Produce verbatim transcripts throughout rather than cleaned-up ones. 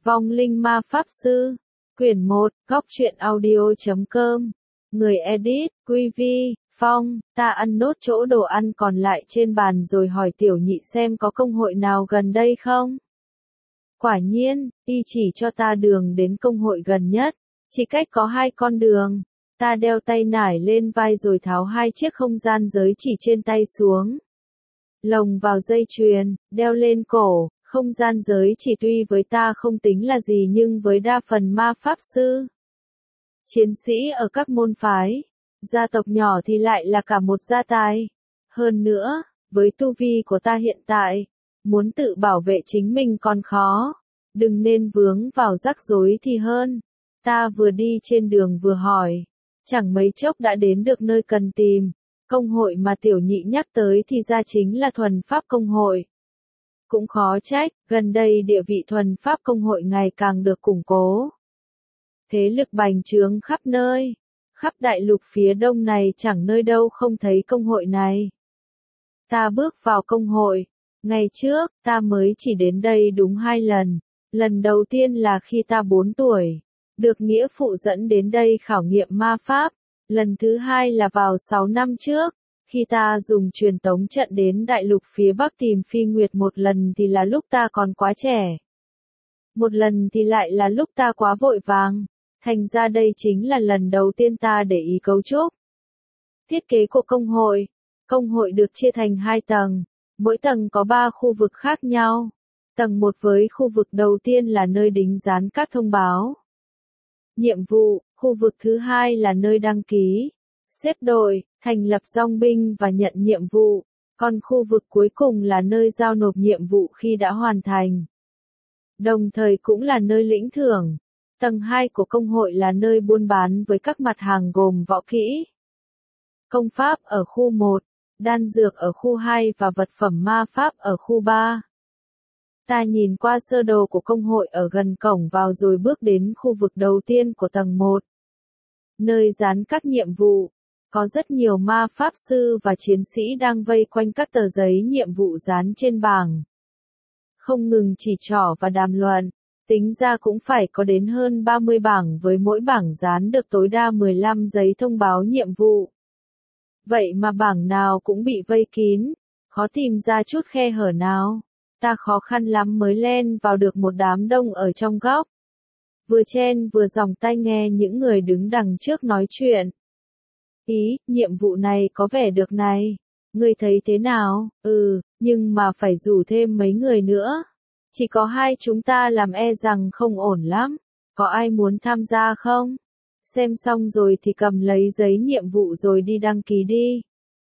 Vong linh ma pháp sư. Quyển một, góc truyện audio chấm com. Người edit, Quy Vi, Phong, ta ăn nốt chỗ đồ ăn còn lại trên bàn rồi hỏi tiểu nhị xem có công hội nào gần đây không. Quả nhiên, y chỉ cho ta đường đến công hội gần nhất, chỉ cách có hai con đường. Ta đeo tay nải lên vai rồi tháo hai chiếc không gian giới chỉ trên tay xuống. Lồng vào dây chuyền, đeo lên cổ. Không gian giới chỉ tuy với ta không tính là gì nhưng với đa phần ma pháp sư, chiến sĩ ở các môn phái, gia tộc nhỏ thì lại là cả một gia tài. Hơn nữa, với tu vi của ta hiện tại, muốn tự bảo vệ chính mình còn khó, đừng nên vướng vào rắc rối thì hơn. Ta vừa đi trên đường vừa hỏi, chẳng mấy chốc đã đến được nơi cần tìm. Công hội mà tiểu nhị nhắc tới thì ra chính là thuần pháp công hội. Cũng khó trách, gần đây địa vị thuần pháp công hội ngày càng được củng cố. Thế lực bành trướng khắp nơi, khắp đại lục phía đông này chẳng nơi đâu không thấy công hội này. Ta bước vào công hội, ngày trước, ta mới chỉ đến đây đúng hai lần. Lần đầu tiên là khi ta bốn tuổi, được nghĩa phụ dẫn đến đây khảo nghiệm ma pháp. Lần thứ hai là vào sáu năm trước. Khi ta dùng truyền tống trận đến đại lục phía Bắc tìm Phi Nguyệt một lần thì là lúc ta còn quá trẻ. Một lần thì lại là lúc ta quá vội vàng. Thành ra đây chính là lần đầu tiên ta để ý cấu trúc. Thiết kế của công hội. Công hội được chia thành hai tầng. Mỗi tầng có ba khu vực khác nhau. Tầng một với khu vực đầu tiên là nơi đính dán các thông báo. Nhiệm vụ, khu vực thứ hai là nơi đăng ký, xếp đội, thành lập dòng binh và nhận nhiệm vụ, còn khu vực cuối cùng là nơi giao nộp nhiệm vụ khi đã hoàn thành. Đồng thời cũng là nơi lĩnh thưởng. Tầng hai của công hội là nơi buôn bán với các mặt hàng gồm võ kỹ, công pháp ở khu một, đan dược ở khu hai và vật phẩm ma pháp ở khu ba. Ta nhìn qua sơ đồ của công hội ở gần cổng vào rồi bước đến khu vực đầu tiên của tầng một. Nơi dán các nhiệm vụ. Có rất nhiều ma pháp sư và chiến sĩ đang vây quanh các tờ giấy nhiệm vụ dán trên bảng. Không ngừng chỉ trỏ và đàm luận, tính ra cũng phải có đến hơn ba mươi bảng với mỗi bảng dán được tối đa mười lăm giấy thông báo nhiệm vụ. Vậy mà bảng nào cũng bị vây kín, khó tìm ra chút khe hở nào. Ta khó khăn lắm mới len vào được một đám đông ở trong góc. Vừa chen vừa dòng tai nghe những người đứng đằng trước nói chuyện. Ý, nhiệm vụ này có vẻ được này. Ngươi thấy thế nào? Ừ, nhưng mà phải rủ thêm mấy người nữa. Chỉ có hai chúng ta làm e rằng không ổn lắm. Có ai muốn tham gia không? Xem xong rồi thì cầm lấy giấy nhiệm vụ rồi đi đăng ký đi.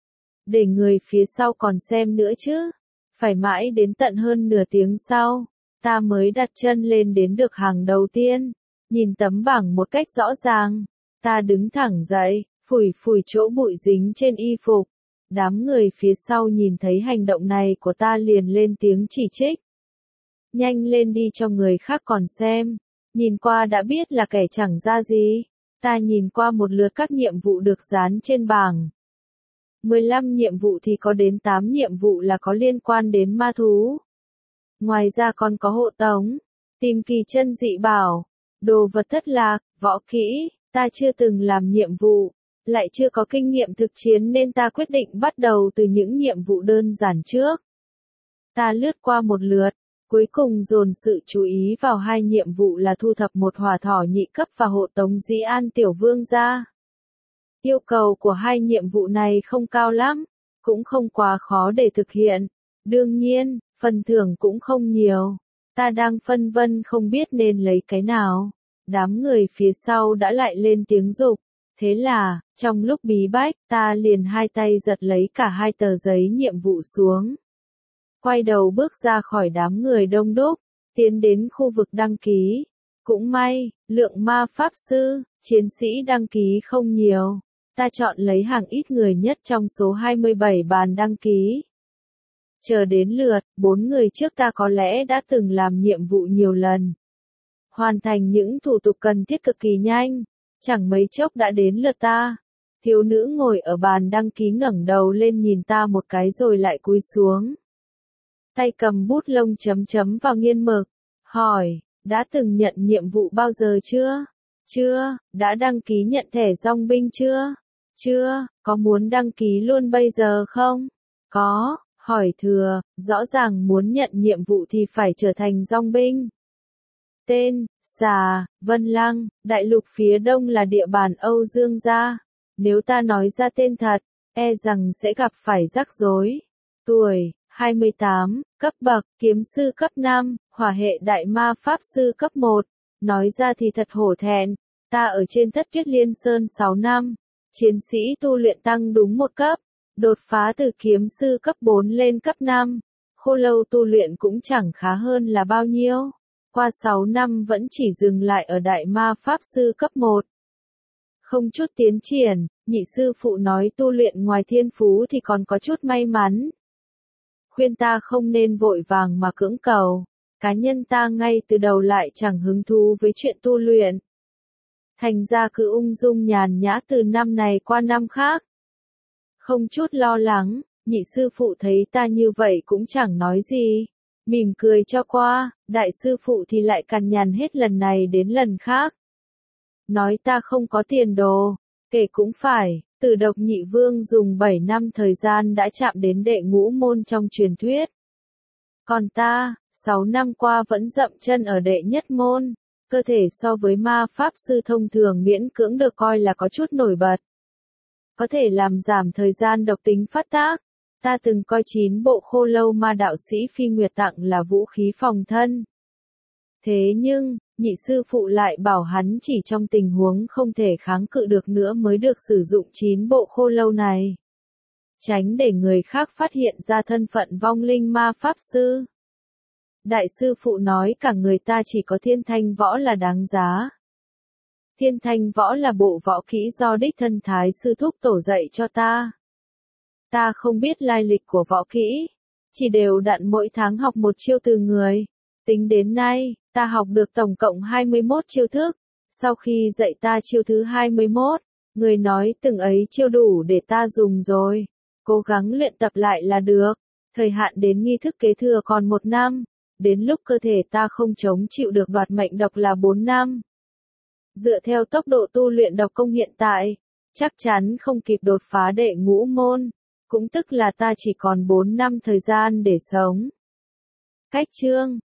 Để người phía sau còn xem nữa chứ. Phải mãi đến tận hơn nửa tiếng sau, ta mới đặt chân lên đến được hàng đầu tiên. Nhìn tấm bảng một cách rõ ràng, ta đứng thẳng dậy, phủi phủi chỗ bụi dính trên y phục. Đám người phía sau nhìn thấy hành động này của ta liền lên tiếng chỉ trích. Nhanh lên đi cho người khác còn xem. Nhìn qua đã biết là kẻ chẳng ra gì. Ta nhìn qua một lượt các nhiệm vụ được dán trên bảng. mười lăm nhiệm vụ thì có đến tám nhiệm vụ là có liên quan đến ma thú. Ngoài ra còn có hộ tống, tìm kỳ chân dị bảo, đồ vật thất lạc, võ kỹ. Ta chưa từng làm nhiệm vụ, lại chưa có kinh nghiệm thực chiến nên ta quyết định bắt đầu từ những nhiệm vụ đơn giản trước. Ta lướt qua một lượt, cuối cùng dồn sự chú ý vào hai nhiệm vụ là thu thập một hỏa thỏ nhị cấp và hộ tống Dĩ An tiểu vương gia. Yêu cầu của hai nhiệm vụ này không cao lắm, cũng không quá khó để thực hiện. Đương nhiên, phần thưởng cũng không nhiều. Ta đang phân vân không biết nên lấy cái nào. Đám người phía sau đã lại lên tiếng giục. Thế là, trong lúc bí bách, ta liền hai tay giật lấy cả hai tờ giấy nhiệm vụ xuống. Quay đầu bước ra khỏi đám người đông đúc, tiến đến khu vực đăng ký. Cũng may, lượng ma pháp sư, chiến sĩ đăng ký không nhiều. Ta chọn lấy hàng ít người nhất trong số hai mươi bảy bàn đăng ký. Chờ đến lượt, bốn người trước ta có lẽ đã từng làm nhiệm vụ nhiều lần. Hoàn thành những thủ tục cần thiết cực kỳ nhanh, chẳng mấy chốc đã đến lượt ta. Thiếu nữ ngồi ở bàn đăng ký ngẩng đầu lên nhìn ta một cái rồi lại cúi xuống. Tay cầm bút lông chấm chấm vào nghiên mực, hỏi, đã từng nhận nhiệm vụ bao giờ chưa? Chưa, đã đăng ký nhận thẻ dòng binh chưa? Chưa, có muốn đăng ký luôn bây giờ không? Có, hỏi thừa, rõ ràng muốn nhận nhiệm vụ thì phải trở thành dòng binh. Tên, Xà, Vân Lăng, đại lục phía đông là địa bàn Âu Dương gia. Nếu ta nói ra tên thật, e rằng sẽ gặp phải rắc rối. Tuổi, hai mươi tám, cấp bậc, kiếm sư cấp năm, hỏa hệ đại ma pháp sư cấp một. Nói ra thì thật hổ thẹn, ta ở trên Thất Tuyết Liên Sơn sáu năm, chiến sĩ tu luyện tăng đúng một cấp, đột phá từ kiếm sư cấp bốn lên cấp năm. Khô lâu tu luyện cũng chẳng khá hơn là bao nhiêu. Qua sáu năm vẫn chỉ dừng lại ở đại ma pháp sư cấp một. Không chút tiến triển, nhị sư phụ nói tu luyện ngoài thiên phú thì còn có chút may mắn. Khuyên ta không nên vội vàng mà cưỡng cầu. Cá nhân ta ngay từ đầu lại chẳng hứng thú với chuyện tu luyện. Thành ra cứ ung dung nhàn nhã từ năm này qua năm khác. Không chút lo lắng, nhị sư phụ thấy ta như vậy cũng chẳng nói gì. Mỉm cười cho qua, đại sư phụ thì lại cằn nhằn hết lần này đến lần khác. Nói ta không có tiền đồ, kể cũng phải, Tử Độc Nhị Vương dùng bảy năm thời gian đã chạm đến đệ ngũ môn trong truyền thuyết. Còn ta, sáu năm qua vẫn dậm chân ở đệ nhất môn, cơ thể so với ma pháp sư thông thường miễn cưỡng được coi là có chút nổi bật. Có thể làm giảm thời gian độc tính phát tác. Ta từng coi chín bộ khô lâu ma đạo sĩ Phi Nguyệt tặng là vũ khí phòng thân. Thế nhưng, nhị sư phụ lại bảo hắn chỉ trong tình huống không thể kháng cự được nữa mới được sử dụng chín bộ khô lâu này. Tránh để người khác phát hiện ra thân phận vong linh ma pháp sư. Đại sư phụ nói cả người ta chỉ có thiên thanh võ là đáng giá. Thiên thanh võ là bộ võ kỹ do đích thân thái sư thúc tổ dạy cho ta. Ta không biết lai lịch của võ kỹ, chỉ đều đặn mỗi tháng học một chiêu từ người. Tính đến nay, ta học được tổng cộng hai mươi mốt chiêu thức. Sau khi dạy ta chiêu thứ hai mươi mốt, người nói từng ấy chiêu đủ để ta dùng rồi. Cố gắng luyện tập lại là được. Thời hạn đến nghi thức kế thừa còn một năm. Đến lúc cơ thể ta không chống chịu được đoạt mệnh độc là bốn năm. Dựa theo tốc độ tu luyện độc công hiện tại, chắc chắn không kịp đột phá đệ ngũ môn. Cũng tức là ta chỉ còn bốn năm thời gian để sống. Cách chương